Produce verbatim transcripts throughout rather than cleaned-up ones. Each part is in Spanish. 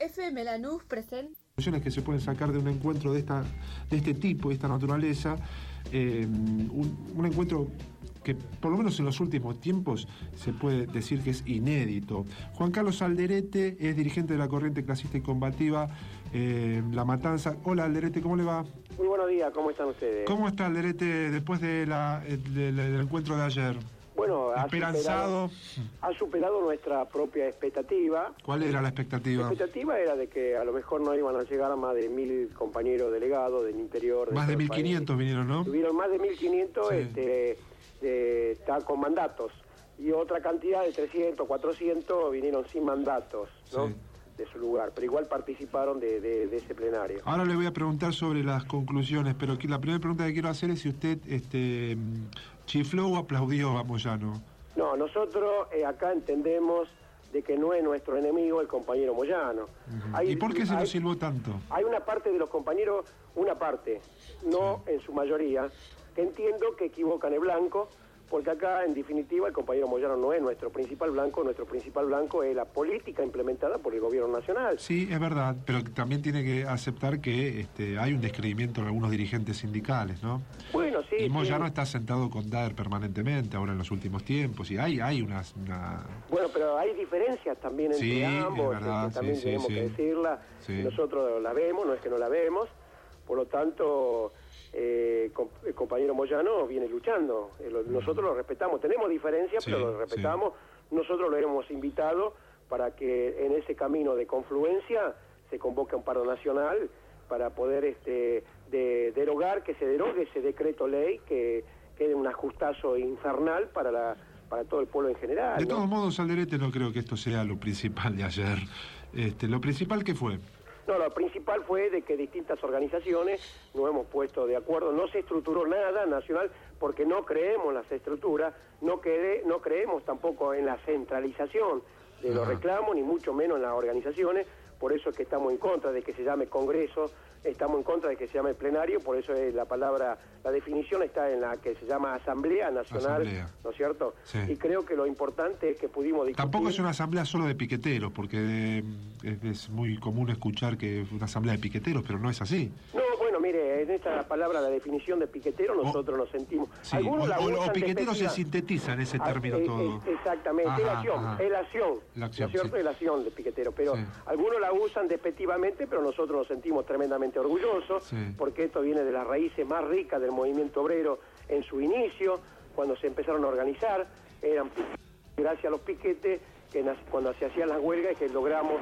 F M Lanús presenta que se pueden sacar de un encuentro de esta de este tipo, de esta naturaleza, eh, un, un encuentro que por lo menos en los últimos tiempos se puede decir que es inédito. Juan Carlos Alderete es dirigente de la corriente clasista y combativa eh, La Matanza. Hola Alderete, ¿cómo le va? Muy buenos días, ¿cómo están ustedes? ¿Cómo está Alderete después de la, de, de, del encuentro de ayer? Bueno, ha esperanzado. Superado, ha superado nuestra propia expectativa. ¿Cuál era la expectativa? La expectativa era de que a lo mejor no iban a llegar a más de mil compañeros delegados del interior. Más de mil quinientos vinieron, ¿no? Tuvieron más de mil quinientos, sí. este, de, está con mandatos. Y otra cantidad de trescientos, cuatrocientos vinieron sin mandatos, ¿no? Sí. De su lugar, pero igual participaron de, de, de ese plenario. Ahora le voy a preguntar sobre las conclusiones, pero la primera pregunta que quiero hacer es si usted este, chifló o aplaudió a Moyano. No, nosotros eh, acá entendemos de que no es nuestro enemigo el compañero Moyano. Uh-huh. hay, ¿Y por qué se hay, lo silbó tanto? Hay una parte de los compañeros, una parte, no sí. en su mayoría, que entiendo que equivocan el blanco, porque acá, en definitiva, el compañero Moyano no es nuestro principal blanco, nuestro principal blanco es la política implementada por el gobierno nacional. Sí, es verdad, pero también tiene que aceptar que este, hay un descreimiento en algunos dirigentes sindicales, ¿no? Bueno, sí. Y Moyano sí. está sentado con Daer permanentemente ahora en los últimos tiempos, y hay, hay una, una... Bueno, pero hay diferencias también entre sí, ambos, es verdad, que también sí, tenemos sí, que sí. decirla, sí. Nosotros la vemos, no es que no la vemos, por lo tanto... Eh, el compañero Moyano viene luchando, eh, lo, nosotros lo respetamos, tenemos diferencias, sí, pero lo respetamos, sí. Nosotros lo hemos invitado para que en ese camino de confluencia se convoque un paro nacional para poder este de, derogar, que se derogue ese decreto ley, que quede un ajustazo infernal para la para todo el pueblo en general. De ¿no? todos modos, Alderete, no creo que esto sea lo principal de ayer. Este, lo principal, ¿qué fue? No, lo principal fue de que distintas organizaciones nos hemos puesto de acuerdo. No se estructuró nada nacional porque no creemos en las estructuras, no, quede, no creemos tampoco en la centralización de los Ajá. reclamos, ni mucho menos en las organizaciones. Por eso es que estamos en contra de que se llame Congreso, estamos en contra de que se llame plenario, por eso es la palabra, la definición está en la que se llama Asamblea Nacional, Asamblea. ¿No es cierto? Sí. Y creo que lo importante es que pudimos discutir... Tampoco es una asamblea solo de piqueteros, porque es, es muy común escuchar que es una asamblea de piqueteros, pero no es así. No, bueno, mire, en esta palabra, la definición de piquetero, nosotros o, nos sentimos... Sí, Algunos o, la usan o piquetero se despectiva. sintetiza en ese término ah, todo. Es, exactamente, ajá, es la acción, ajá. es la acción, la acción, ¿no es cierto? Sí. Es la acción de piquetero, pero sí. algunos la usan despectivamente, pero nosotros nos sentimos tremendamente orgullosos, sí. porque esto viene de las raíces más ricas del movimiento obrero en su inicio, cuando se empezaron a organizar, eran gracias a los piquetes, que cuando se hacían las huelgas, que logramos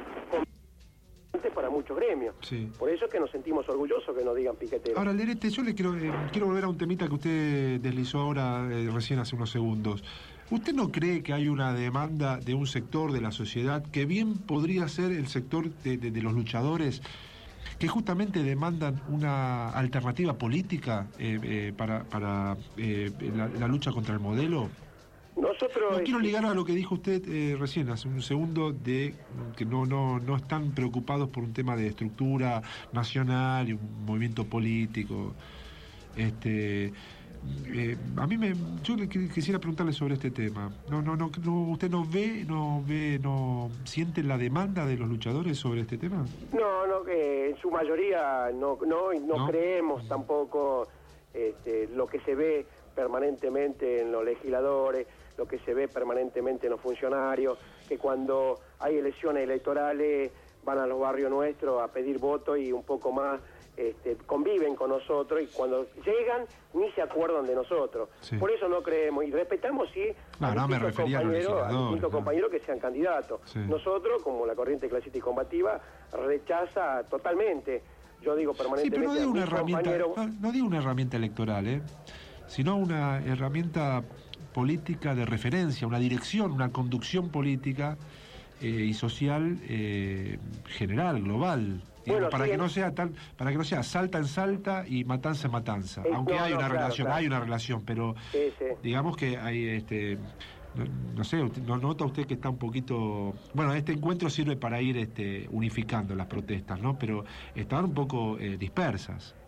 para muchos gremios. Sí. Por eso es que nos sentimos orgullosos que nos digan piqueteros. Ahora, Alderete, yo le quiero, eh, quiero volver a un temita que usted deslizó ahora, eh, recién hace unos segundos. ¿Usted no cree que hay una demanda de un sector de la sociedad que bien podría ser el sector de, de, de los luchadores, que justamente demandan una alternativa política eh, eh, para, para eh, la, la lucha contra el modelo? Nosotros, no quiero ligar a lo que dijo usted eh, recién, hace un segundo, de que no, no, no están preocupados por un tema de estructura nacional y un movimiento político. Este, eh, a mí me, yo le quisiera preguntarle sobre este tema. No, no, no, no, ¿usted no ve, no ve, no siente la demanda de los luchadores sobre este tema? No, no, que en su mayoría no, no, no, no creemos tampoco este, lo que se ve permanentemente en los legisladores, lo que se ve permanentemente en los funcionarios, que cuando hay elecciones electorales van a los barrios nuestros a pedir votos y un poco más este, conviven con nosotros, y cuando llegan ni se acuerdan de nosotros. Sí. Por eso no creemos, y respetamos sí no, a no, me refería a los distintos no. compañeros que sean candidatos. Sí. Nosotros, como la corriente clasista y combativa, rechaza totalmente, yo digo permanentemente... Sí, pero no digo una herramienta, compañero... no, no digo una herramienta electoral, ¿eh? sino una herramienta política de referencia, una dirección, una conducción política eh, y social eh, general, global, digamos, bueno, para sí, que no sea tan, para que no sea salta en salta y matanza en matanza, eh, aunque no, hay no, una claro, relación, claro. hay una relación, pero sí, sí. digamos que hay este no, no sé, ¿no nota usted que está un poquito... Bueno, este encuentro sirve para ir este, unificando las protestas, ¿no? Pero estaban un poco eh, dispersas.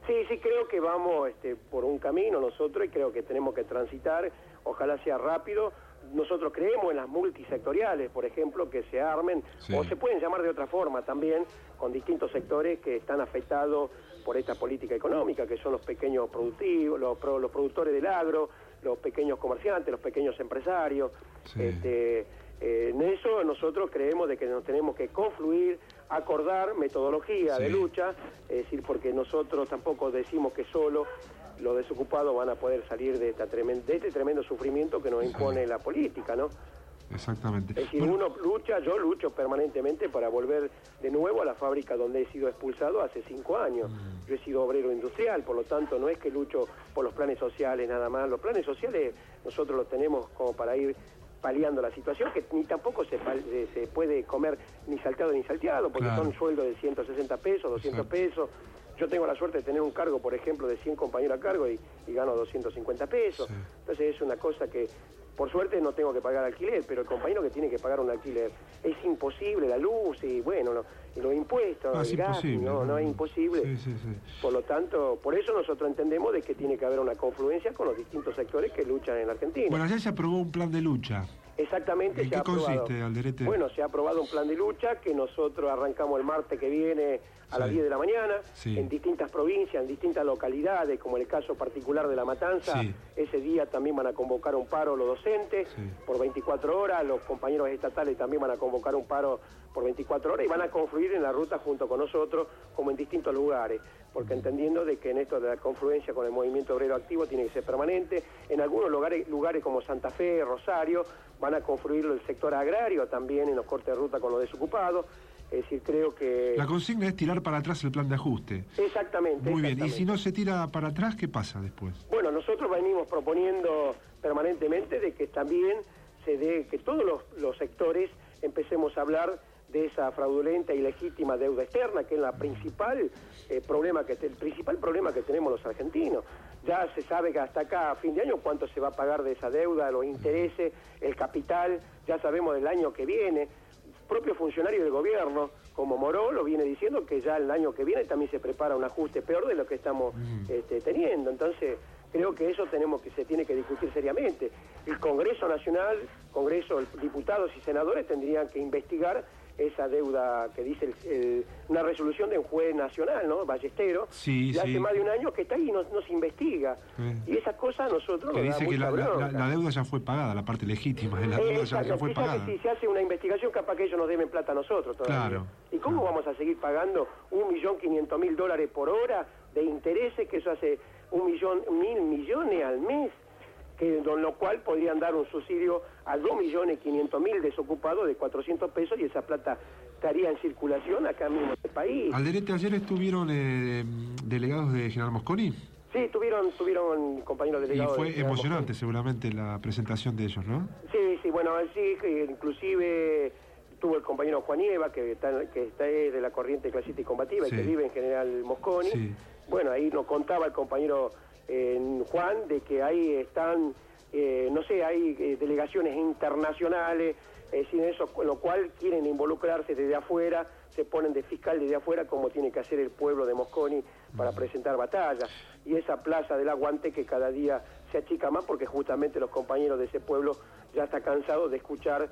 Sí, sí, creo que vamos este, por un camino nosotros y creo que tenemos que transitar, ojalá sea rápido. Nosotros creemos en las multisectoriales, por ejemplo, que se armen, sí. o se pueden llamar de otra forma también, con distintos sectores que están afectados por esta política económica, que son los pequeños productivos, los, los productores del agro, los pequeños comerciantes, los pequeños empresarios. Sí. Este, eh, en eso nosotros creemos de que nos tenemos que confluir, acordar metodología sí. de lucha, es decir, porque nosotros tampoco decimos que solo los desocupados van a poder salir de, esta tremendo, de este tremendo sufrimiento que nos impone sí. la política, ¿no? Exactamente. Es decir, bueno, uno lucha, yo lucho permanentemente para volver de nuevo a la fábrica donde he sido expulsado hace cinco años. Mm. Yo he sido obrero industrial, por lo tanto no es que lucho por los planes sociales nada más. Los planes sociales nosotros los tenemos como para ir paliando la situación, que ni tampoco se, se puede comer ni salteado ni salteado, porque claro. son sueldos de ciento sesenta pesos, doscientos pesos. Yo tengo la suerte de tener un cargo, por ejemplo, de cien compañeros a cargo y, y gano doscientos cincuenta pesos. Sí. Entonces es una cosa que, por suerte, no tengo que pagar alquiler, pero el compañero que tiene que pagar un alquiler es imposible, la luz y, bueno, no, y los impuestos, ah, el gas, no, no es imposible. Sí, sí, sí. Por lo tanto, por eso nosotros entendemos de que tiene que haber una confluencia con los distintos sectores que luchan en la Argentina. Bueno, ayer se aprobó un plan de lucha. Exactamente. ¿En se qué ha consiste, aprobado. Alderete? Bueno, se ha aprobado un plan de lucha que nosotros arrancamos el martes que viene a sí. las diez de la mañana, sí. en distintas provincias, en distintas localidades, como en el caso particular de La Matanza. Sí. Ese día también van a convocar un paro los docentes sí. por veinticuatro horas, los compañeros estatales también van a convocar un paro por veinticuatro horas y van a confluir en la ruta junto con nosotros, como en distintos lugares, porque entendiendo de que en esto de la confluencia con el movimiento obrero activo tiene que ser permanente. En algunos lugares, lugares como Santa Fe, Rosario, van a confluir el sector agrario también en los cortes de ruta con los desocupados. Es decir, creo que... La consigna es tirar para atrás el plan de ajuste. Exactamente. Muy exactamente. bien, y si no se tira para atrás, ¿qué pasa después? Bueno, nosotros venimos proponiendo permanentemente de que también se dé, que todos los, los sectores empecemos a hablar de esa fraudulenta y legítima deuda externa, que es la principal eh, problema que el principal problema que tenemos los argentinos. Ya se sabe que hasta acá a fin de año cuánto se va a pagar de esa deuda, los intereses, el capital, ya sabemos del año que viene. Propio funcionario del gobierno, como Moró, lo viene diciendo que ya el año que viene también se prepara un ajuste peor de lo que estamos este, teniendo. Entonces, creo que eso tenemos que se tiene que discutir seriamente. El Congreso Nacional, Congreso, diputados y senadores tendrían que investigar esa deuda que dice el, el, una resolución de un juez nacional, ¿no? Ballestero, sí, de sí. hace más de un año que está ahí y no, no se investiga. Sí. Y esas cosas nosotros que nos dice da que la, mucha la, la deuda ya fue pagada, la parte legítima de la deuda eh, ya, ya fue pagada. Que si se hace una investigación, capaz que ellos nos deben plata a nosotros todavía. Claro. ¿Y cómo claro. vamos a seguir pagando un millón quinientos mil dólares por hora de intereses, que eso hace un millón, mil millones al mes? Que, con lo cual podrían dar un subsidio a dos millones quinientos mil desocupados de cuatrocientos pesos y esa plata estaría en circulación acá mismo en el país. Alderete, ayer estuvieron eh, delegados de General Mosconi. Sí, tuvieron, tuvieron compañeros delegados. Y fue de emocionante Mosconi. Seguramente la presentación de ellos, ¿no? Sí, sí, bueno, sí, inclusive tuvo el compañero Juan Nieva, que está, que está de la corriente clasista y combativa, sí. y que vive en General Mosconi. Sí. Bueno, ahí nos contaba el compañero eh, Juan de que ahí están, eh, no sé, hay eh, delegaciones internacionales, eh, sin eso, con lo cual quieren involucrarse desde afuera, se ponen de fiscal desde afuera, como tiene que hacer el pueblo de Mosconi para presentar batallas. Y esa plaza del aguante que cada día se achica más, porque justamente los compañeros de ese pueblo ya están cansados de escuchar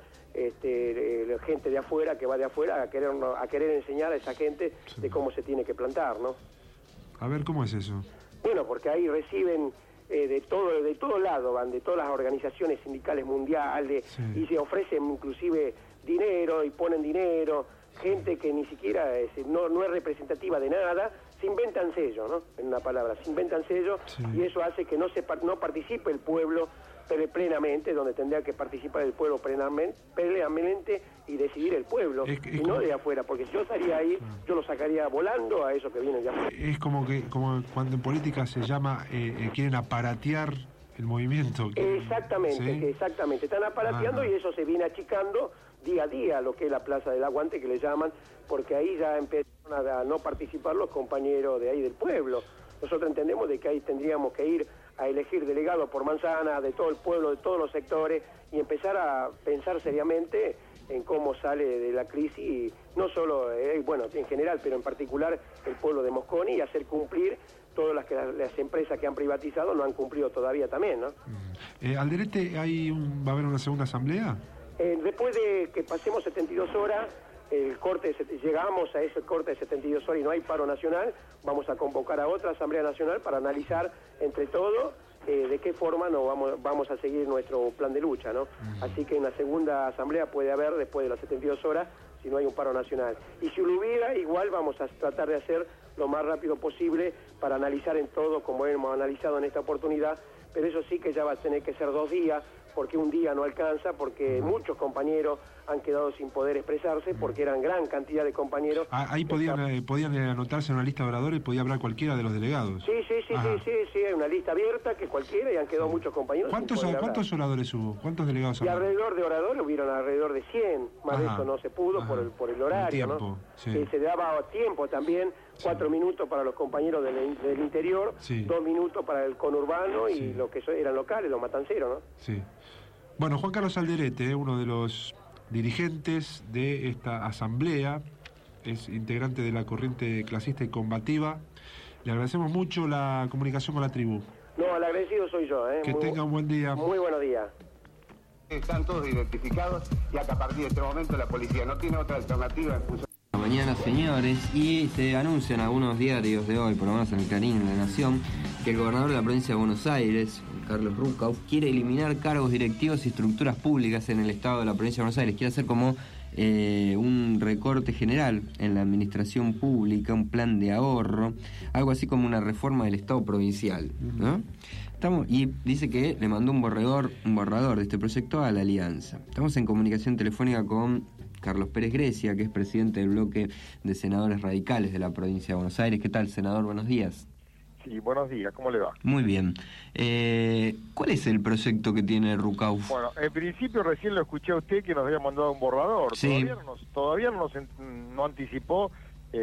este, eh, gente de afuera que va de afuera a querer, a querer enseñar a esa gente sí. de cómo se tiene que plantar, ¿no? A ver, ¿cómo es eso? Bueno, porque ahí reciben eh, de todo de todo lado, van de todas las organizaciones sindicales mundiales, sí. y se ofrecen inclusive dinero y ponen dinero, gente que ni siquiera es, no, no es representativa de nada, se inventan sellos, ¿no? En una palabra, se inventan sellos, sí. y eso hace que no se no participe el pueblo plenamente, donde tendría que participar el pueblo plenamente, plenamente y decidir el pueblo, es, es y no como... de afuera, porque si yo estaría ahí, claro. yo lo sacaría volando a esos que vienen de afuera. Es como que como cuando en política se llama, eh, eh, quieren aparatear el movimiento. Exactamente, ¿sí? exactamente, están aparateando, ah, y eso se viene achicando día a día, lo que es la Plaza del Aguante, que le llaman, porque ahí ya empezaron a no participar los compañeros de ahí del pueblo. Nosotros entendemos de que ahí tendríamos que ir a elegir delegados por manzana de todo el pueblo, de todos los sectores, y empezar a pensar seriamente en cómo sale de la crisis, no solo, eh, bueno, en general, pero en particular el pueblo de Mosconi, y hacer cumplir todas las, que, las, las empresas que han privatizado no han cumplido todavía también, ¿no? Eh, Alderete, ¿hay un, ¿va a haber una segunda asamblea? Eh, después de que pasemos setenta y dos horas, el corte de, llegamos a ese corte de setenta y dos horas y no hay paro nacional, vamos a convocar a otra asamblea nacional para analizar entre todos eh, de qué forma nos vamos, vamos a seguir nuestro plan de lucha, ¿no? Uh-huh. Así que en la segunda asamblea puede haber, después de las setenta y dos horas, si no hay un paro nacional. Y si lo hubiera, igual vamos a tratar de hacer lo más rápido posible para analizar en todo como hemos analizado en esta oportunidad, pero eso sí que ya va a tener que ser dos días, porque un día no alcanza, porque uh-huh. muchos compañeros han quedado sin poder expresarse, porque eran gran cantidad de compañeros. Ah, ahí podían eh, podían anotarse en una lista de oradores y podía hablar cualquiera de los delegados. Sí, sí, sí, sí, sí, sí, hay una lista abierta que cualquiera y han quedado sí. muchos compañeros. ¿Cuántos, sin ¿cuántos oradores hubo? ¿Cuántos delegados hubo? Y alrededor de oradores hubieron alrededor de cien, más Ajá. de eso no se pudo por el, por el horario, el tiempo, ¿no? Sí. Eh, se daba tiempo también, cuatro sí. minutos para los compañeros del, del interior, sí. dos minutos para el conurbano y sí. lo que eran locales, los matanceros, ¿no? Sí. Bueno, Juan Carlos Alderete, uno de los dirigentes de esta asamblea, es integrante de la corriente clasista y combativa. Le agradecemos mucho la comunicación con la tribu. No, el agradecido soy yo. ¿eh? Que muy, tenga un buen día. Muy buenos días. Están todos identificados y a partir de este momento la policía no tiene otra alternativa en función. Mañana, señores, y se anuncian algunos diarios de hoy, por lo menos en el Clarín, en La Nación, que el gobernador de la provincia de Buenos Aires, Carlos Rucauf, quiere eliminar cargos directivos y estructuras públicas en el estado de la provincia de Buenos Aires. Quiere hacer como eh, un recorte general en la administración pública, un plan de ahorro, algo así como una reforma del estado provincial, ¿no? Estamos, y dice que le mandó un borrador, un borrador de este proyecto a la Alianza. Estamos en comunicación telefónica con Carlos Pérez Grecia, que es presidente del bloque de senadores radicales de la provincia de Buenos Aires. ¿Qué tal, senador? Buenos días. Sí, buenos días. ¿Cómo le va? Muy bien. Eh, ¿Cuál es el proyecto que tiene Rucauf? Bueno, en principio recién lo escuché a usted que nos había mandado un borrador. Sí. Todavía no, nos, todavía no, nos, no anticipó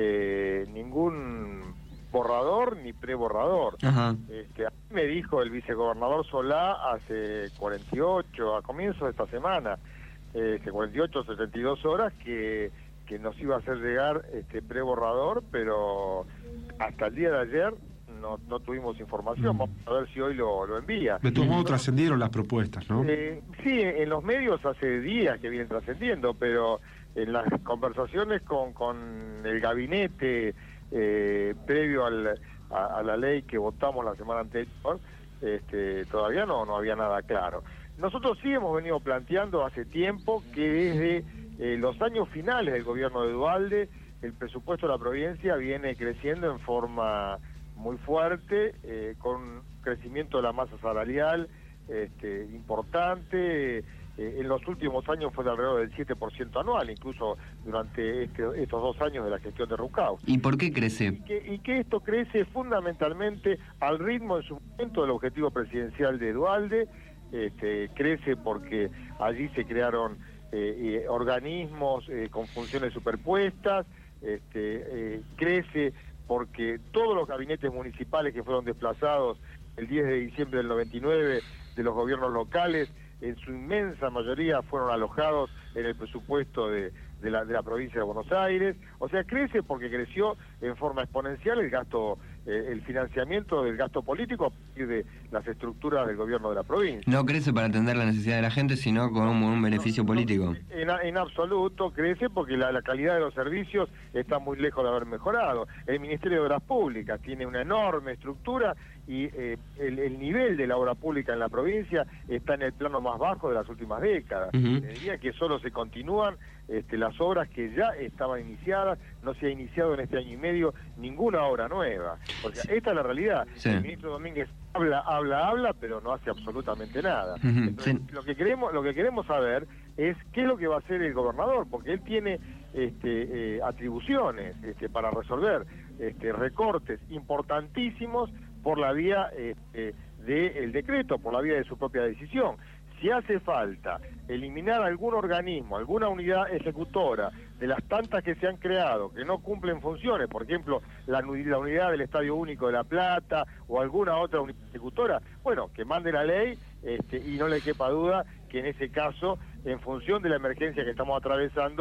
eh, ningún borrador ni preborrador. Ajá. Este, a mí me dijo el vicegobernador Solá hace cuarenta y ocho, a comienzos de esta semana, este, cuarenta y ocho, setenta y dos horas, que, que nos iba a hacer llegar este preborrador, pero hasta el día de ayer no, no tuvimos información. Mm. Vamos a ver si hoy lo, lo envía. De todos modos trascendieron las propuestas, ¿no? Eh, sí, en los medios hace días que vienen trascendiendo, pero en las conversaciones con, con el gabinete eh, previo al, a, a la ley que votamos la semana anterior, este, todavía no, no había nada claro. Nosotros sí hemos venido planteando hace tiempo que desde eh, los años finales del gobierno de Duhalde, el presupuesto de la provincia viene creciendo en forma muy fuerte, eh, con crecimiento de la masa salarial este, importante. Eh, en los últimos años fue de alrededor del siete por ciento anual, incluso durante este, estos dos años de la gestión de Rucauf. ¿Y por qué crece? Y que, y que esto crece fundamentalmente al ritmo en su momento del objetivo presidencial de Duhalde. Este, crece porque allí se crearon eh, eh, organismos eh, con funciones superpuestas, este, eh, crece porque todos los gabinetes municipales que fueron desplazados el diez de diciembre del noventa y nueve de los gobiernos locales, en su inmensa mayoría fueron alojados en el presupuesto de, de, la, de la provincia de Buenos Aires. O sea, crece porque creció en forma exponencial el gasto, eh, el financiamiento del gasto político a partir de las estructuras del gobierno de la provincia. No crece para atender la necesidad de la gente, sino con un, un beneficio no, no, político. En, en absoluto crece porque la, la calidad de los servicios está muy lejos de haber mejorado. El Ministerio de Obras Públicas tiene una enorme estructura y eh, el, el nivel de la obra pública en la provincia está en el plano más bajo de las últimas décadas. Uh-huh. Diría que solo se continúan este, las obras que ya estaban iniciadas, no se ha iniciado en este año y medio ninguna obra nueva. O sea, esta es la realidad. Sí. El ministro Domínguez habla, habla, habla, pero no hace absolutamente nada. Uh-huh. Entonces, sí. lo que queremos, lo que queremos saber es qué es lo que va a hacer el gobernador, porque él tiene este, eh, atribuciones este, para resolver este, recortes importantísimos por la vía este, del decreto, por la vía de su propia decisión. Si hace falta eliminar algún organismo, alguna unidad ejecutora de las tantas que se han creado, que no cumplen funciones, por ejemplo, la, la unidad del Estadio Único de La Plata o alguna otra unidad ejecutora, bueno, que mande la ley este, y no le quepa duda que en ese caso, en función de la emergencia que estamos atravesando,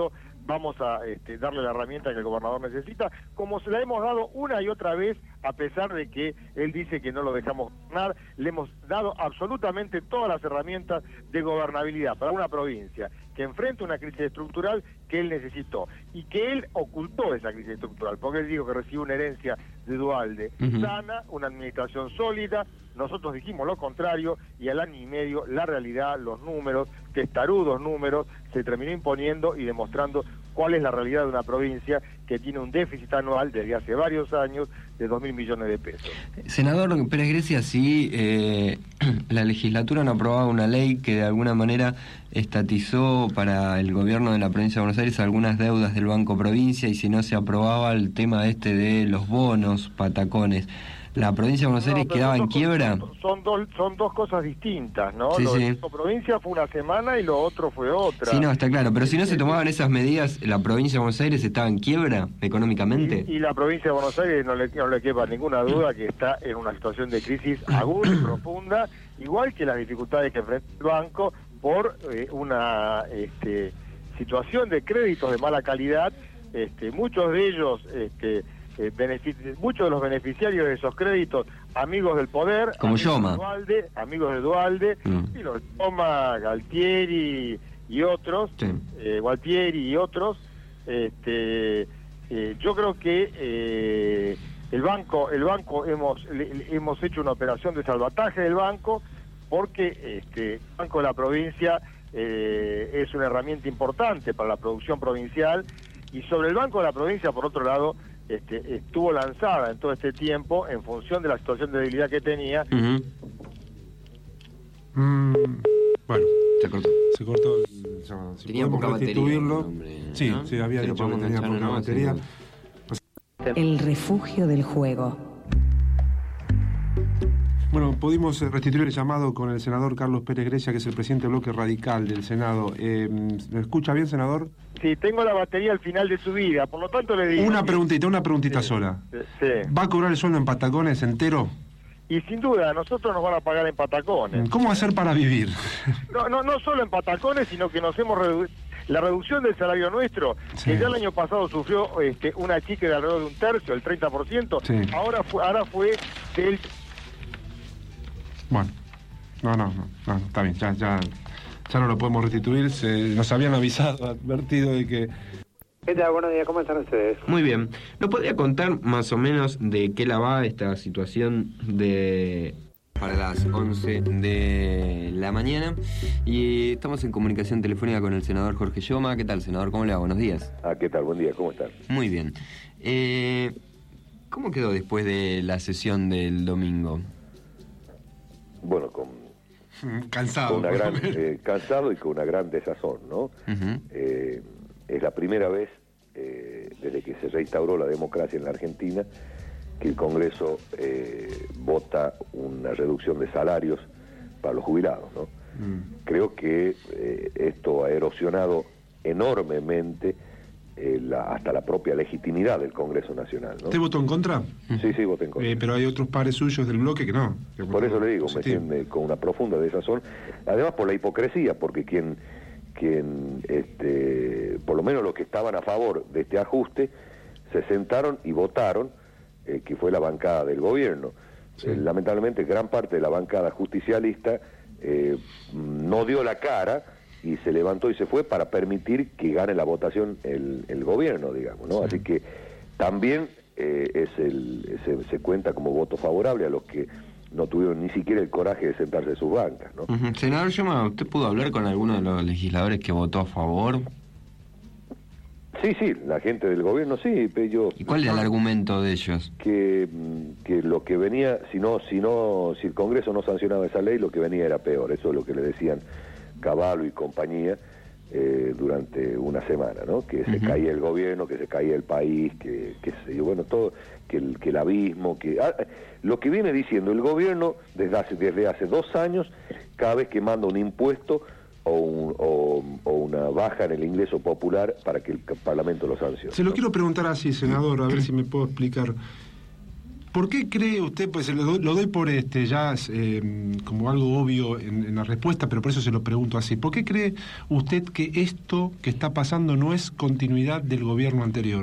vamos a este, darle la herramienta que el gobernador necesita, como se la hemos dado una y otra vez, a pesar de que él dice que no lo dejamos gobernar, le hemos dado absolutamente todas las herramientas de gobernabilidad para una provincia que enfrenta una crisis estructural que él necesitó y que él ocultó esa crisis estructural, porque él dijo que recibió una herencia de Duhalde uh-huh. sana, una administración sólida. Nosotros dijimos lo contrario y al año y medio la realidad, los números, testarudos números, se terminó imponiendo y demostrando cuál es la realidad de una provincia que tiene un déficit anual desde hace varios años de dos mil millones de pesos. Senador Pérez Grecia, si eh, la legislatura no aprobaba una ley que de alguna manera estatizó para el gobierno de la provincia de Buenos Aires algunas deudas del Banco Provincia, y si no se aprobaba el tema este de los bonos patacones, ¿la provincia de Buenos Aires no, quedaba en quiebra? Son, son, dos, son dos cosas distintas, ¿no? Sí, lo sí. de la provincia fue una semana y lo otro fue otra. Sí, no, está claro, pero si no se tomaban esas medidas, ¿la provincia de Buenos Aires estaba en quiebra económicamente? Y, y la provincia de Buenos Aires, no le, no le quepa ninguna duda que está en una situación de crisis aguda y profunda, igual que las dificultades que enfrenta el banco por eh, una este, situación de créditos de mala calidad, este, muchos de ellos... Este, Eh, muchos de los beneficiarios de esos créditos, amigos del poder, como amigos Yoma. de Duhalde, amigos de Duhalde, mm. y los Yoma, Galtieri y otros, sí. eh, Gualtieri y otros, este, eh, yo creo que eh, el banco, el banco hemos le, hemos hecho una operación de salvataje del banco, porque este, el Banco de la Provincia eh, es una herramienta importante para la producción provincial, y sobre el Banco de la Provincia, por otro lado, Este, estuvo lanzada en todo este tiempo en función de la situación de debilidad que tenía. Uh-huh. Mm, bueno, se cortó. Se cortó el llamado. Si tenía poca batería. Hombre, sí, ¿no? Sí, había se dicho que tenía poca no, batería. El refugio del juego. Bueno, pudimos restituir el llamado con el senador Carlos Pérez Grecia, que es el presidente del bloque radical del Senado. Eh, ¿Me escucha bien, senador? Sí, tengo la batería al final de su vida, por lo tanto le digo... Una que... preguntita, una preguntita sí, sola. Sí. ¿Va a cobrar el sueldo en patacones entero? Y sin duda, nosotros nos van a pagar en patacones. ¿Cómo hacer para vivir? No, no, no solo en patacones, sino que nos hemos reducido... La reducción del salario nuestro, sí. que ya el año pasado sufrió este, una chica de alrededor de un tercio, el treinta por ciento, sí. ahora, fue, ahora fue del... Bueno, no, no, no, no, está bien, ya, ya, ya no lo podemos restituir. Se, nos habían avisado, advertido de que... ¿Qué tal? Buenos días, ¿cómo están ustedes? Muy bien. ¿Nos podría contar más o menos de qué la va esta situación de... para las once de la mañana? Y estamos en comunicación telefónica con el senador Jorge Yoma. ¿Qué tal, senador? ¿Cómo le va? Buenos días. Ah, ¿qué tal? Buen día, ¿cómo están? Muy bien. Eh, ¿Cómo quedó después de la sesión del domingo? Bueno, con... Cansado. Con una gran, eh, cansado y con una gran desazón, ¿no? Uh-huh. Eh, es la primera vez eh, desde que se reinstauró la democracia en la Argentina que el Congreso eh, vota una reducción de salarios para los jubilados, ¿no? Mm. Creo que eh, esto ha erosionado enormemente eh, la, hasta la propia legitimidad del Congreso Nacional, ¿no? ¿Usted votó en contra? Sí, sí, voté en contra. Eh, pero hay otros pares suyos del bloque que no. Que por eso le digo, me siento con una profunda desazón, además por la hipocresía, porque quien, quien este, por lo menos los que estaban a favor de este ajuste, se sentaron y votaron, eh, que fue la bancada del gobierno. Sí. Eh, lamentablemente gran parte de la bancada justicialista eh, no dio la cara y se levantó y se fue para permitir que gane la votación el, el gobierno, digamos, ¿no? Sí. Así que también eh, es el, se, se cuenta como voto favorable a los que no tuvieron ni siquiera el coraje de sentarse en sus bancas, ¿no? Uh-huh. Senador Yoma, ¿usted pudo hablar con alguno de los legisladores que votó a favor? Sí, sí, la gente del gobierno sí, pero yo... ¿Y cuál era el argumento de ellos? Que, que lo que venía, si no, si no, si el Congreso no sancionaba esa ley, lo que venía era peor. Eso es lo que le decían Cavallo y compañía eh, durante una semana, ¿no? Que se uh-huh. caía el gobierno, que se caía el país, que, que se, bueno, todo, que el, que el abismo, que ah, lo que viene diciendo el gobierno desde hace, desde hace dos años, cada vez que manda un impuesto o, un, o, o una baja en el ingreso popular para que el Parlamento lo sancione. Se lo quiero preguntar así, senador, a ver si me puedo explicar. ¿Por qué cree usted, pues lo, do, lo doy por este ya eh, como algo obvio en, en la respuesta, pero por eso se lo pregunto así, ¿por qué cree usted que esto que está pasando no es continuidad del gobierno anterior?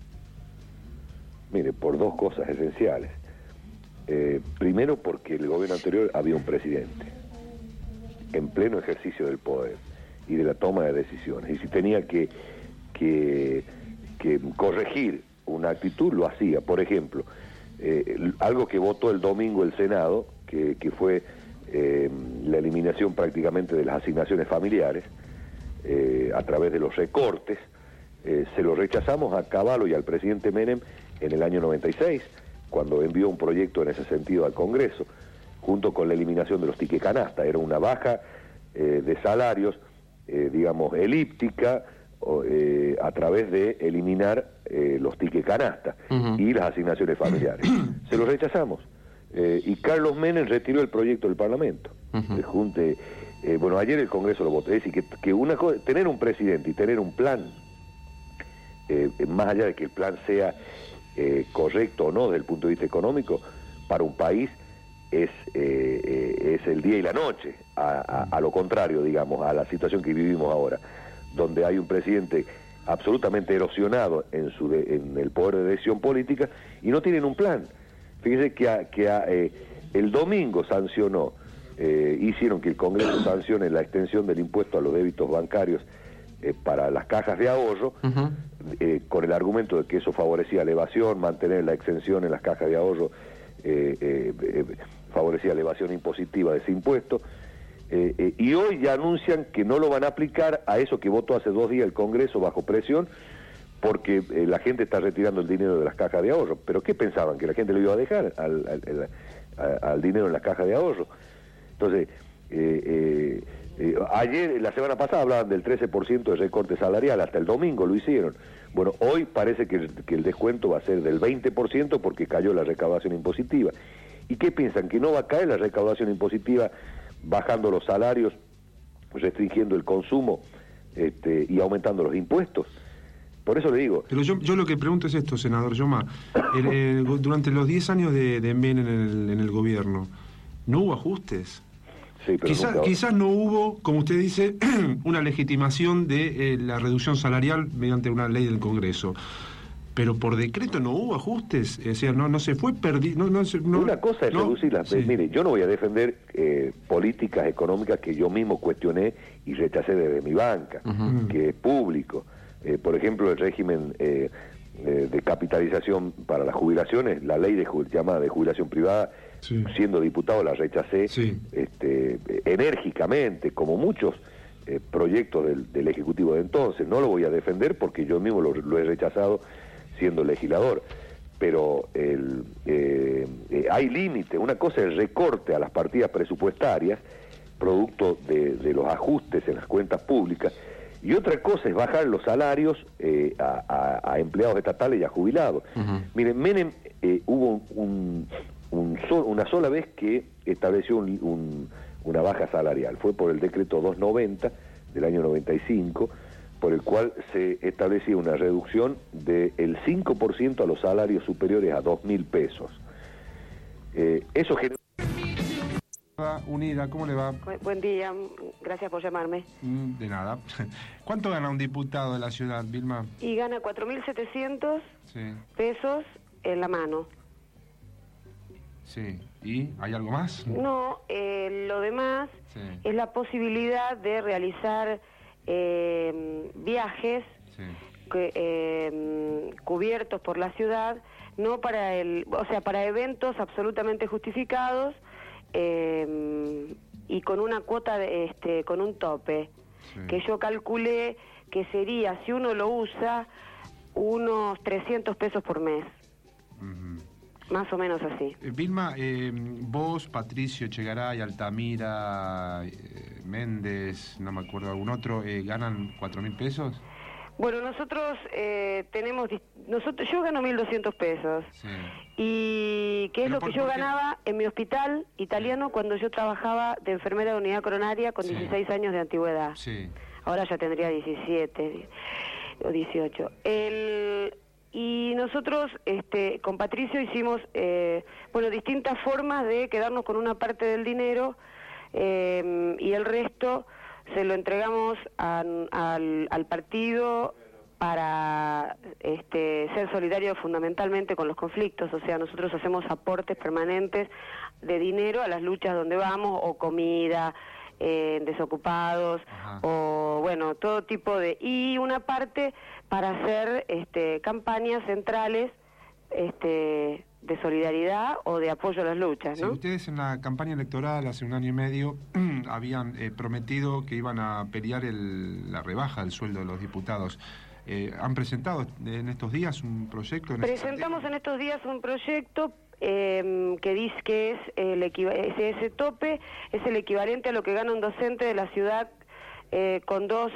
Mire, por dos cosas esenciales. Eh, primero, porque el gobierno anterior había un presidente en pleno ejercicio del poder y de la toma de decisiones, y si tenía que, que, que corregir una actitud, lo hacía. Por ejemplo, eh, algo que votó el domingo el Senado, que, que fue eh, la eliminación prácticamente de las asignaciones familiares eh, a través de los recortes, eh, se lo rechazamos a Cavallo y al presidente Menem en el año noventa y seis, cuando envió un proyecto en ese sentido al Congreso, junto con la eliminación de los tickets canasta. Era una baja eh, de salarios, eh, digamos, elíptica, o, eh, a través de eliminar eh, los tickets canasta uh-huh. y las asignaciones familiares. Se lo rechazamos. Eh, y Carlos Menem retiró el proyecto del Parlamento. Uh-huh. Eh, junte, eh, bueno, ayer el Congreso lo votó. Es decir, que, que una cosa, tener un presidente y tener un plan, eh, más allá de que el plan sea eh, correcto o no desde el punto de vista económico, para un país es, eh, eh, es el día y la noche, a, a, a lo contrario, digamos, a la situación que vivimos ahora, donde hay un presidente absolutamente erosionado en, su de, en el poder de decisión política y no tienen un plan. Fíjese que, a, que a, eh, el domingo sancionó, eh, hicieron que el Congreso sancione la extensión del impuesto a los débitos bancarios eh, para las cajas de ahorro, uh-huh. eh, con el argumento de que eso favorecía la evasión, mantener la exención en las cajas de ahorro eh, eh, eh, favorecía la evasión impositiva de ese impuesto. Eh, eh, y hoy ya anuncian que no lo van a aplicar a eso que votó hace dos días el Congreso bajo presión, porque eh, la gente está retirando el dinero de las cajas de ahorro. ¿Pero qué pensaban? ¿Que la gente lo iba a dejar al, al, al, al dinero en las cajas de ahorro? Entonces, eh, eh, eh, ayer, la semana pasada, hablaban del trece por ciento de recorte salarial, hasta el domingo lo hicieron. Bueno, hoy parece que el, que el descuento va a ser del veinte por ciento porque cayó la recaudación impositiva. ¿Y qué piensan? ¿Que no va a caer la recaudación impositiva bajando los salarios, restringiendo el consumo este, y aumentando los impuestos? Por eso le digo. Pero yo, yo lo que pregunto es esto, senador Yomá. El, el, durante los diez años de, de Menem en el, en el gobierno, ¿no hubo ajustes? Sí, pero Quizá, quizás no hubo, como usted dice, una legitimación de eh, la reducción salarial mediante una ley del Congreso. Pero por decreto no hubo ajustes, o sea, no no se fue perdido. No, no, no, una cosa es no, reducirlas. Sí. Mire, yo no voy a defender eh, políticas económicas que yo mismo cuestioné y rechacé desde mi banca, uh-huh. que es público. Eh, por ejemplo, el régimen eh, eh, de capitalización para las jubilaciones, la ley de llamada de jubilación privada, sí. siendo diputado la rechacé sí. este, enérgicamente, como muchos eh, proyectos del, del Ejecutivo de entonces. No lo voy a defender porque yo mismo lo, lo he rechazado siendo legislador, pero el, eh, eh, hay límite. Una cosa es el recorte a las partidas presupuestarias, producto de, de los ajustes en las cuentas públicas, y otra cosa es bajar los salarios eh, a, a, a empleados estatales y a jubilados. Uh-huh. Miren, Menem eh, hubo un, un sol, una sola vez que estableció un, un, una baja salarial, fue por el decreto doscientos noventa del año noventa y cinco, por el cual se establecía una reducción del cinco por ciento a los salarios superiores a dos mil pesos. Eh, eso generó... Unida, ¿cómo le va? Buen día, gracias por llamarme. De nada. ¿Cuánto gana un diputado de la ciudad, Vilma? Y gana cuatro mil setecientos sí. pesos en la mano. Sí, ¿y hay algo más? No, eh, lo demás sí. es la posibilidad de realizar eh, viajes sí. que, eh, cubiertos por la ciudad, no para el, o sea, para eventos absolutamente justificados, eh, y con una cuota de, este, con un tope sí. que yo calculé que sería, si uno lo usa, unos trescientos pesos por mes. Uh-huh. Más o menos así. Eh, Vilma, eh, vos, Patricio Chegaray, Altamira, eh, Méndez, no me acuerdo algún otro, eh, ¿ganan cuatro mil pesos? Bueno, nosotros eh, tenemos, nosotros, yo gano mil doscientos pesos. Sí. Y que es lo que yo ganaba en mi hospital italiano cuando yo trabajaba de enfermera de unidad coronaria con sí. dieciséis años de antigüedad. Sí. Ahora ya tendría diecisiete o dieciocho. El... y nosotros este, con Patricio hicimos eh, bueno, distintas formas de quedarnos con una parte del dinero eh, y el resto se lo entregamos a, al, al partido para este, ser solidario fundamentalmente con los conflictos. O sea, nosotros hacemos aportes permanentes de dinero a las luchas donde vamos, o comida, eh, desocupados, Ajá. o bueno, todo tipo de... Y una parte para hacer este, campañas centrales este, de solidaridad o de apoyo a las luchas, ¿no? Sí, ustedes en la campaña electoral hace un año y medio habían eh, prometido que iban a pelear el, la rebaja del sueldo de los diputados. Eh, ¿Han presentado en estos días un proyecto? En Presentamos en estos días un proyecto eh, que dice que es el ese, ese tope es el equivalente a lo que gana un docente de la ciudad eh, con dos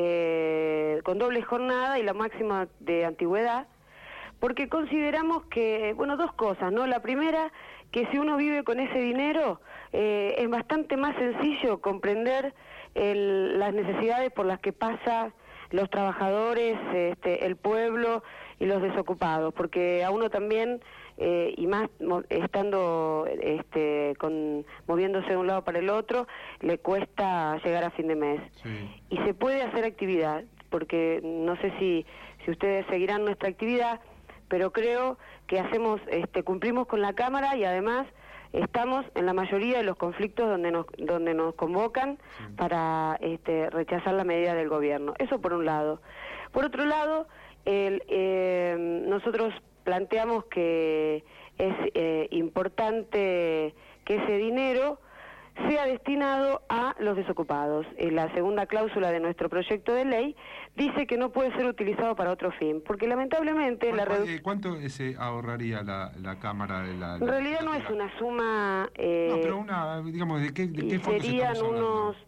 eh, con doble jornada y la máxima de antigüedad, porque consideramos que, bueno, dos cosas, ¿no? La primera, que si uno vive con ese dinero, eh, es bastante más sencillo comprender el, las necesidades por las que pasa los trabajadores, este, el pueblo y los desocupados, porque a uno también, eh, y más estando este, con, moviéndose de un lado para el otro, le cuesta llegar a fin de mes. Sí. Y se puede hacer actividad, porque no sé si, si ustedes seguirán nuestra actividad, pero creo que hacemos, este, cumplimos con la Cámara y además estamos en la mayoría de los conflictos donde nos donde nos convocan sí. para este, rechazar la medida del gobierno. Eso por un lado. Por otro lado, el, eh, nosotros planteamos que es eh, importante que ese dinero sea destinado a los desocupados. En la segunda cláusula de nuestro proyecto de ley dice que no puede ser utilizado para otro fin, porque lamentablemente la ¿Cuánto, eh, ¿cuánto se ahorraría la, la Cámara? De la, en realidad la, no la, es una suma... Eh, no, pero una, digamos, ¿de qué, de qué fondos serían estamos hablando? unos...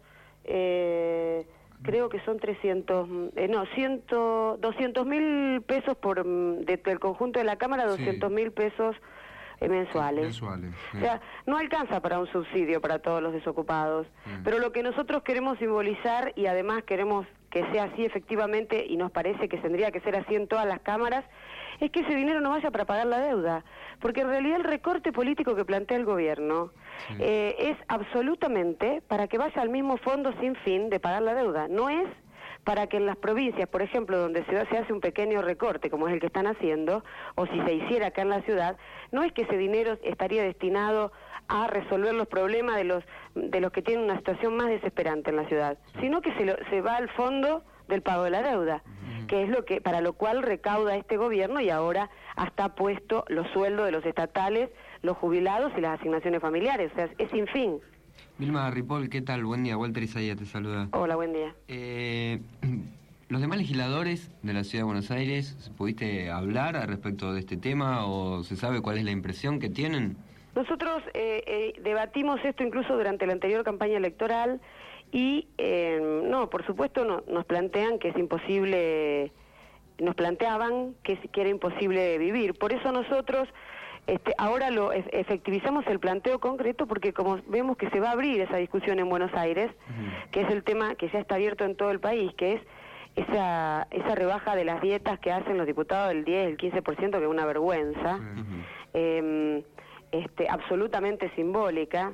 Eh, creo que son trescientos... Eh, no, cien, doscientos mil pesos por de, del conjunto de la Cámara, doscientos mil sí. pesos... mensuales. mensuales sí. O sea, no alcanza para un subsidio para todos los desocupados, sí. pero lo que nosotros queremos simbolizar, y además queremos que sea así efectivamente, y nos parece que tendría que ser así en todas las cámaras, es que ese dinero no vaya para pagar la deuda, porque en realidad el recorte político que plantea el gobierno sí. eh, es absolutamente para que vaya al mismo fondo sin fin de pagar la deuda, no es para que en las provincias, por ejemplo, donde se, se hace un pequeño recorte, como es el que están haciendo, o si se hiciera acá en la ciudad, no es que ese dinero estaría destinado a resolver los problemas de los de los que tienen una situación más desesperante en la ciudad, sino que se, lo, se va al fondo del pago de la deuda, uh-huh. que es lo que para lo cual recauda este gobierno y ahora hasta puesto los sueldos de los estatales, los jubilados y las asignaciones familiares, o sea, es sin fin. Vilma Ripoll, ¿qué tal? Buen día, Walter Isaías te saluda. Hola, buen día. Eh, ¿Los demás legisladores de la Ciudad de Buenos Aires, pudiste hablar al respecto de este tema o se sabe cuál es la impresión que tienen? Nosotros eh, eh, debatimos esto incluso durante la anterior campaña electoral y, eh, no, por supuesto no, nos plantean que es imposible, nos planteaban que, que era imposible vivir. Por eso nosotros... Este, ahora lo efectivizamos el planteo concreto porque como vemos que se va a abrir esa discusión en Buenos Aires, uh-huh. que es el tema que ya está abierto en todo el país, que es esa esa rebaja de las dietas que hacen los diputados del diez, el quince por ciento, que es una vergüenza, uh-huh. eh, este, absolutamente simbólica.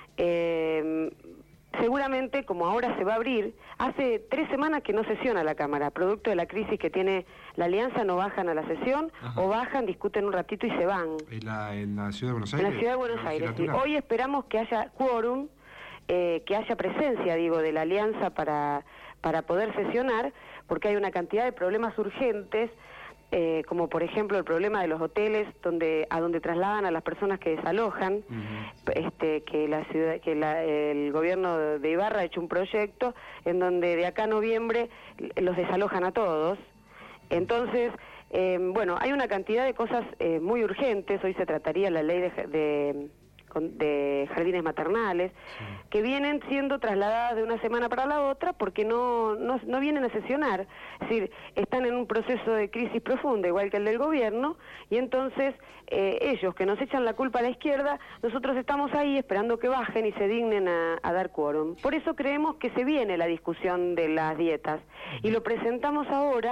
Eh, seguramente, como ahora se va a abrir, hace tres semanas que no sesiona la Cámara, producto de la crisis que tiene la Alianza, no bajan a la sesión, Ajá. o bajan, discuten un ratito y se van. ¿En la, en la Ciudad de Buenos Aires? En la Ciudad de Buenos Aires, sí. Hoy esperamos que haya quórum, eh, que haya presencia, digo, de la Alianza para, para poder sesionar, porque hay una cantidad de problemas urgentes, Eh, como por ejemplo el problema de los hoteles donde a donde trasladan a las personas que desalojan, uh-huh. este, que la ciudad, que la, el gobierno de Ibarra ha hecho un proyecto en donde de acá a noviembre los desalojan a todos. Entonces, eh, bueno, hay una cantidad de cosas eh, muy urgentes. Hoy se trataría la ley de, de de jardines maternales, sí. que vienen siendo trasladadas de una semana para la otra porque no, no, no vienen a sesionar. Es decir, están en un proceso de crisis profunda, igual que el del gobierno, y entonces eh, ellos que nos echan la culpa a la izquierda, nosotros estamos ahí esperando que bajen y se dignen a, a dar quórum. Por eso creemos que se viene la discusión de las dietas, y lo presentamos ahora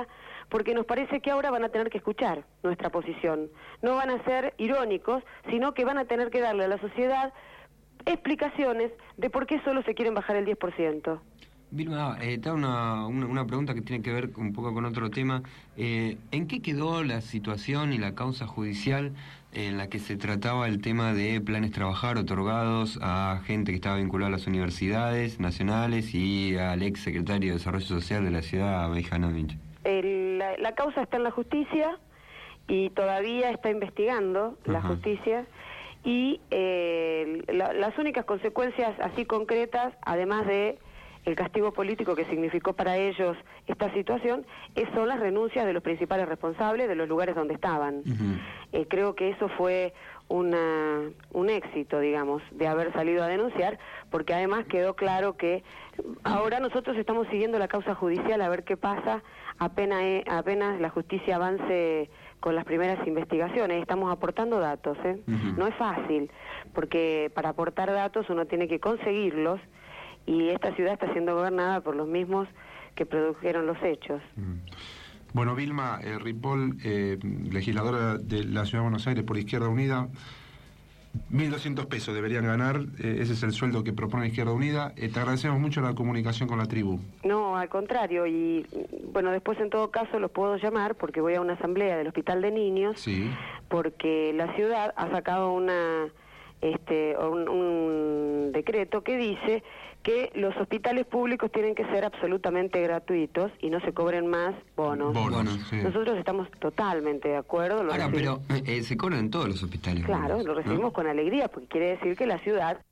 porque nos parece que ahora van a tener que escuchar nuestra posición. No van a ser irónicos, sino que van a tener que darle a la sociedad explicaciones de por qué solo se quieren bajar el diez por ciento. Vilma, eh, te hago una, una, una pregunta que tiene que ver un poco con otro tema. Eh, ¿En qué quedó la situación y la causa judicial en la que se trataba el tema de planes trabajar otorgados a gente que estaba vinculada a las universidades nacionales y al ex secretario de Desarrollo Social de la ciudad, Bejanovich? El, la, la causa está en la justicia y todavía está investigando la Ajá. justicia. Y eh, la, las únicas consecuencias así concretas, además de el castigo político que significó para ellos esta situación, es, son las renuncias de los principales responsables de los lugares donde estaban. Uh-huh. Eh, creo que eso fue una, un éxito, digamos, de haber salido a denunciar, porque además quedó claro que ahora nosotros estamos siguiendo la causa judicial a ver qué pasa apenas, eh, apenas la justicia avance con las primeras investigaciones. Estamos aportando datos, ¿eh? Uh-huh. No es fácil, porque para aportar datos uno tiene que conseguirlos, y esta ciudad está siendo gobernada por los mismos que produjeron los hechos. Bueno, Vilma eh, Ripoll, eh, legisladora de la Ciudad de Buenos Aires por Izquierda Unida, mil doscientos pesos deberían ganar, eh, ese es el sueldo que propone Izquierda Unida. Eh, te agradecemos mucho la comunicación con la tribu. No, al contrario, y bueno, después en todo caso los puedo llamar porque voy a una asamblea del Hospital de Niños, sí. porque la ciudad ha sacado una este un, un decreto que dice que los hospitales públicos tienen que ser absolutamente gratuitos y no se cobren más bonos. Bonos, sí. Nosotros estamos totalmente de acuerdo. Ahora, pero eh, se cobran en todos los hospitales. Claro, bonos, lo recibimos ¿no? con alegría, porque quiere decir que la ciudad